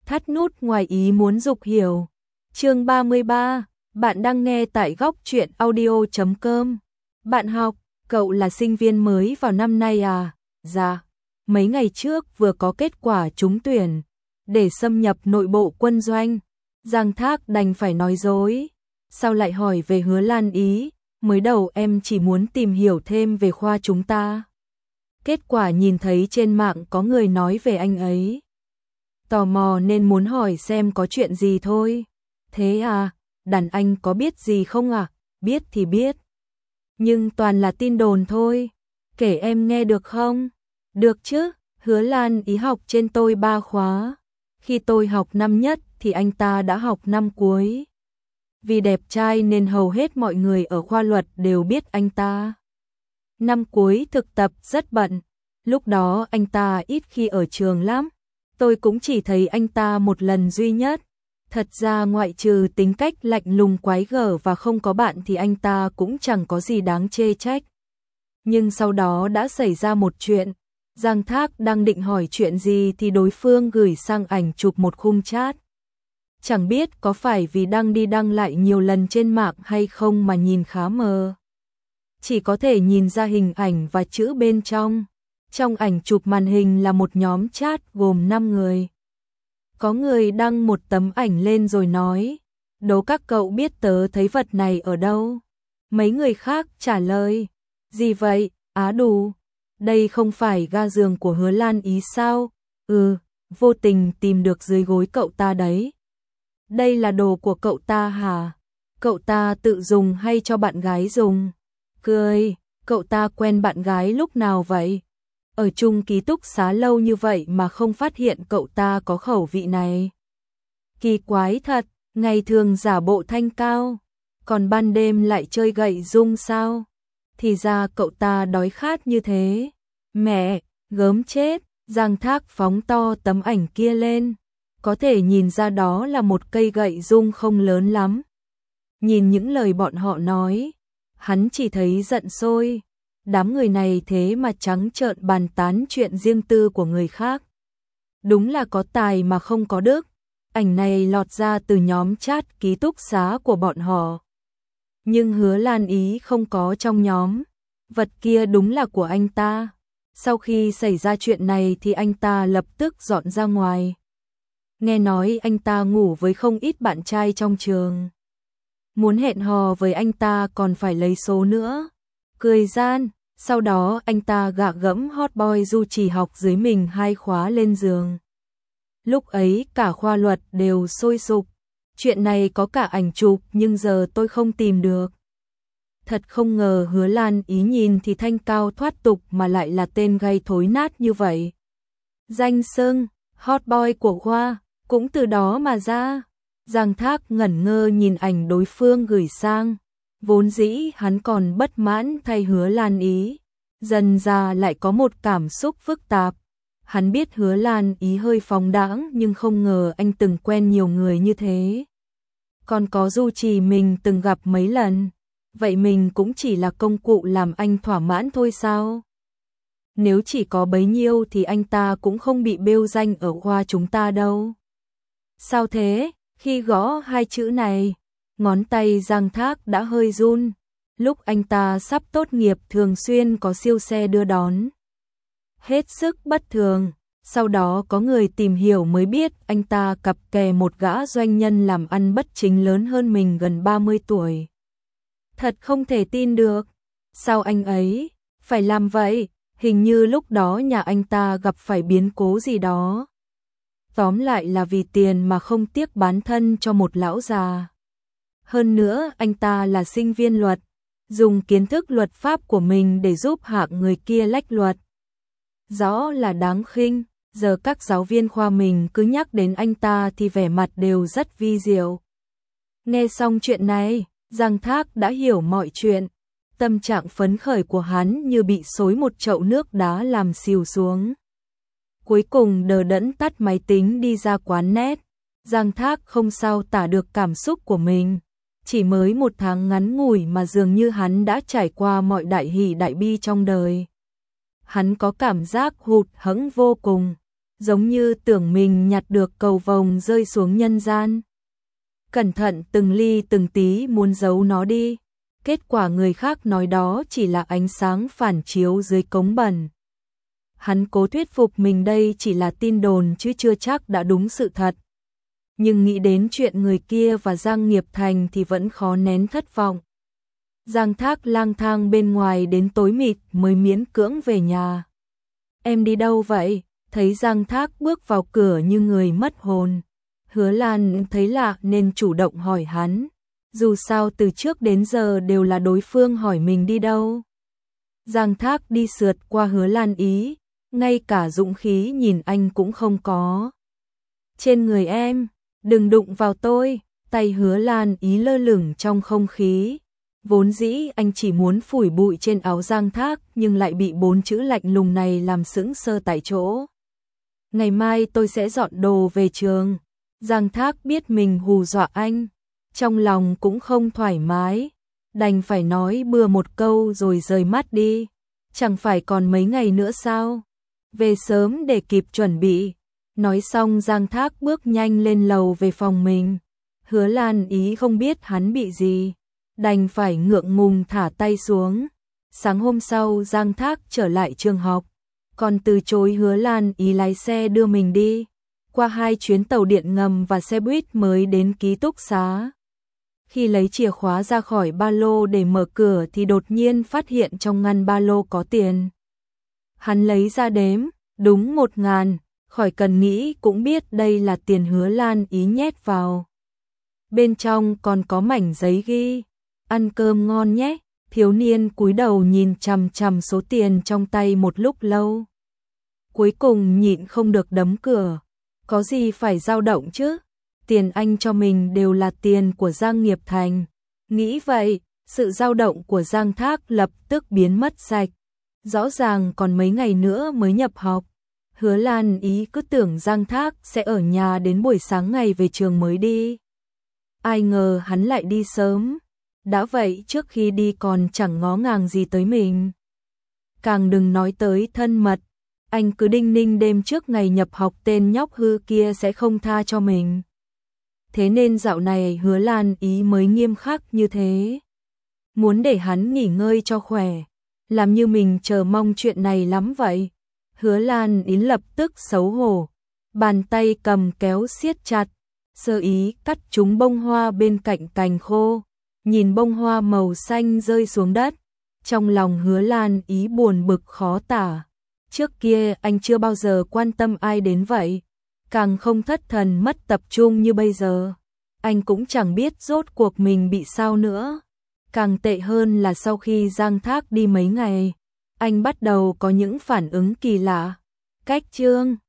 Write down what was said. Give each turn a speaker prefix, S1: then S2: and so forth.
S1: Thắt nút ngoài ý muốn dục hiểu. Chương 33, bạn đang nghe tại góc truyện audio.com. Bạn học, cậu là sinh viên mới vào năm nay à? Dạ, mấy ngày trước vừa có kết quả trúng tuyển để xâm nhập nội bộ quân doanh. Giang Thác đành phải nói dối. Sao lại hỏi về Hứa Lan Ý? Mới đầu em chỉ muốn tìm hiểu thêm về khoa chúng ta. Kết quả nhìn thấy trên mạng có người nói về anh ấy. Tò mò nên muốn hỏi xem có chuyện gì thôi. Thế à, đàn anh có biết gì không à? Biết thì biết. Nhưng toàn là tin đồn thôi. Kể em nghe được không? Được chứ, Hứa Lan Ý học trên tôi 3 khóa. Khi tôi học năm nhất thì anh ta đã học năm cuối. Vì đẹp trai nên hầu hết mọi người ở khoa luật đều biết anh ta. Năm cuối thực tập rất bận. Lúc đó anh ta ít khi ở trường lắm. Tôi cũng chỉ thấy anh ta một lần duy nhất. Thật ra ngoại trừ tính cách lạnh lùng quái gở và không có bạn thì anh ta cũng chẳng có gì đáng chê trách. Nhưng sau đó đã xảy ra một chuyện. Giang Thác đang định hỏi chuyện gì thì đối phương gửi sang ảnh chụp một khung chat. Chẳng biết có phải vì đăng đi đăng lại nhiều lần trên mạng hay không mà nhìn khá mờ. Chỉ có thể nhìn ra hình ảnh và chữ bên trong. Trong ảnh chụp màn hình là một nhóm chat gồm 5 người. Có người đăng một tấm ảnh lên rồi nói, đố các cậu biết tớ thấy vật này ở đâu. Mấy người khác trả lời, gì vậy, á đù, đây không phải ga giường của Hứa Lan Ý sao? Vô tình tìm được dưới gối cậu ta đấy. Đây là đồ của cậu ta hả? Cậu ta tự dùng hay cho bạn gái dùng? Cười, cậu ta quen bạn gái lúc nào vậy? Ở chung ký túc xá lâu như vậy mà không phát hiện cậu ta có khẩu vị này. Kỳ quái thật, ngày thường giả bộ thanh cao, còn ban đêm lại chơi gậy rung sao? Thì ra cậu ta đói khát như thế. Mẹ, gớm chết, Giang Thác phóng to tấm ảnh kia lên. Có thể nhìn ra đó là một cây gậy rung không lớn lắm. Nhìn những lời bọn họ nói, hắn chỉ thấy giận sôi. Đám người này thế mà trắng trợn bàn tán chuyện riêng tư của người khác. Đúng là có tài mà không có đức. Ảnh này lọt ra từ nhóm chat ký túc xá của bọn họ. Nhưng Hứa Lan Ý không có trong nhóm. Vật kia đúng là của anh ta. Sau khi xảy ra chuyện này thì anh ta lập tức dọn ra ngoài. Nghe nói anh ta ngủ với không ít bạn trai trong trường. Muốn hẹn hò với anh ta còn phải lấy số nữa. Cười gian, sau đó anh ta gạ gẫm hot boy Du Trì học dưới mình 2 khóa lên giường. Lúc ấy cả khoa luật đều sôi sục. Chuyện này có cả ảnh chụp nhưng giờ tôi không tìm được. Thật không ngờ Hứa Lan Ý nhìn thì thanh cao thoát tục mà lại là tên gay thối nát như vậy. Danh xưng, hot boy của khoa, cũng từ đó mà ra. Giang Thác ngẩn ngơ nhìn ảnh đối phương gửi sang. Vốn dĩ hắn còn bất mãn thay Hứa Lan Ý. Dần ra lại có một cảm xúc phức tạp. Hắn biết Hứa Lan Ý hơi phóng đãng nhưng không ngờ anh từng quen nhiều người như thế. Còn có Du Trì mình từng gặp mấy lần. Vậy mình cũng chỉ là công cụ làm anh thỏa mãn thôi sao? Nếu chỉ có bấy nhiêu thì anh ta cũng không bị bêu danh ở khoa chúng ta đâu. Sao thế? Khi gõ 2 chữ này, ngón tay Giang Thác đã hơi run. Lúc anh ta sắp tốt nghiệp thường xuyên có siêu xe đưa đón. Hết sức bất thường. Sau đó có người tìm hiểu mới biết anh ta cặp kè một gã doanh nhân làm ăn bất chính lớn hơn mình gần 30 tuổi. Thật không thể tin được. Sao anh ấy phải làm vậy? Hình như lúc đó nhà anh ta gặp phải biến cố gì đó. Tóm lại là vì tiền mà không tiếc bán thân cho một lão già. Hơn nữa anh ta là sinh viên luật, dùng kiến thức luật pháp của mình để giúp hạng người kia lách luật. Rõ là đáng khinh, giờ các giáo viên khoa mình cứ nhắc đến anh ta thì vẻ mặt đều rất vi diệu. Nghe xong chuyện này, Giang Thác đã hiểu mọi chuyện. Tâm trạng phấn khởi của hắn như bị xối một chậu nước đá làm xìu xuống. Cuối cùng đờ đẫn tắt máy tính đi ra quán net. Giang Thác không sao tả được cảm xúc của mình. Chỉ mới 1 tháng ngắn ngủi mà dường như hắn đã trải qua mọi đại hỷ đại bi trong đời. Hắn có cảm giác hụt hẫng vô cùng. giống như tưởng mình nhặt được cầu vồng rơi xuống nhân gian. Cẩn thận từng ly từng tí muốn giấu nó đi. Kết quả người khác nói đó chỉ là ánh sáng phản chiếu dưới cống bẩn. Hắn cố thuyết phục mình đây chỉ là tin đồn chứ chưa chắc đã đúng sự thật. Nhưng nghĩ đến chuyện người kia và Giang Nghiệp Thành thì vẫn khó nén thất vọng. Giang Thác lang thang bên ngoài đến tối mịt mới miễn cưỡng về nhà. Em đi đâu vậy? Thấy Giang Thác bước vào cửa như người mất hồn. Hứa Lan thấy lạ nên chủ động hỏi hắn. Dù sao từ trước đến giờ đều là đối phương hỏi mình đi đâu. Giang Thác đi sượt qua Hứa Lan Ý, ngay cả dũng khí nhìn anh cũng không có. Trên người em, đừng đụng vào tôi, tay Hứa Lan Ý lơ lửng trong không khí. Vốn dĩ anh chỉ muốn phủi bụi trên áo Giang Thác nhưng lại bị 4 chữ lạnh lùng này làm sững sờ tại chỗ. Ngày mai tôi sẽ dọn đồ về trường. Giang Thác biết mình hù dọa anh, trong lòng cũng không thoải mái, đành phải nói bừa một câu rồi rời mắt đi. Chẳng phải còn mấy ngày nữa sao? Về sớm để kịp chuẩn bị. Nói xong Giang Thác bước nhanh lên lầu về phòng mình. Hứa Lan Ý không biết hắn bị gì, đành phải ngượng ngùng thả tay xuống. Sáng hôm sau Giang Thác trở lại trường học, còn từ chối Hứa Lan Ý lái xe đưa mình đi. Qua 2 chuyến tàu điện ngầm và xe buýt mới đến ký túc xá. Khi lấy chìa khóa ra khỏi ba lô để mở cửa thì đột nhiên phát hiện trong ngăn ba lô có tiền. Hắn lấy ra đếm, đúng 1.000, khỏi cần nghĩ cũng biết đây là tiền Hứa Lan Ý nhét vào. Bên trong còn có mảnh giấy ghi, ăn cơm ngon nhé. Thiếu niên cúi đầu nhìn chằm chằm số tiền trong tay một lúc lâu. Cuối cùng nhịn không được đấm cửa. Có gì phải dao động chứ? Tiền anh cho mình đều là tiền của Giang Nghiệp Thành. Nghĩ vậy, sự dao động của Giang Thác lập tức biến mất sạch. Rõ ràng còn mấy ngày nữa mới nhập học. Hứa Lan Ý cứ tưởng Giang Thác sẽ ở nhà đến buổi sáng ngày về trường mới đi. Ai ngờ hắn lại đi sớm. Đã vậy trước khi đi còn chẳng ngó ngàng gì tới mình. Càng đừng nói tới thân mật. Anh cứ đinh ninh đêm trước ngày nhập học tên nhóc hư kia sẽ không tha cho mình. Thế nên dạo này Hứa Lan Ý mới nghiêm khắc như thế. Muốn để hắn nghỉ ngơi cho khỏe. Làm như mình chờ mong chuyện này lắm vậy. Hứa Lan Ý lập tức xấu hổ. Bàn tay cầm kéo siết chặt. Sơ ý cắt trúng bông hoa bên cạnh cành khô. Nhìn bông hoa màu xanh rơi xuống đất. Trong lòng Hứa Lan Ý buồn bực khó tả. Trước kia anh chưa bao giờ quan tâm ai đến vậy. Càng không thất thần mất tập trung như bây giờ. Anh cũng chẳng biết rốt cuộc mình bị sao nữa. Càng tệ hơn là sau khi Giang Thác đi mấy ngày, anh bắt đầu có những phản ứng kỳ lạ. Cách chương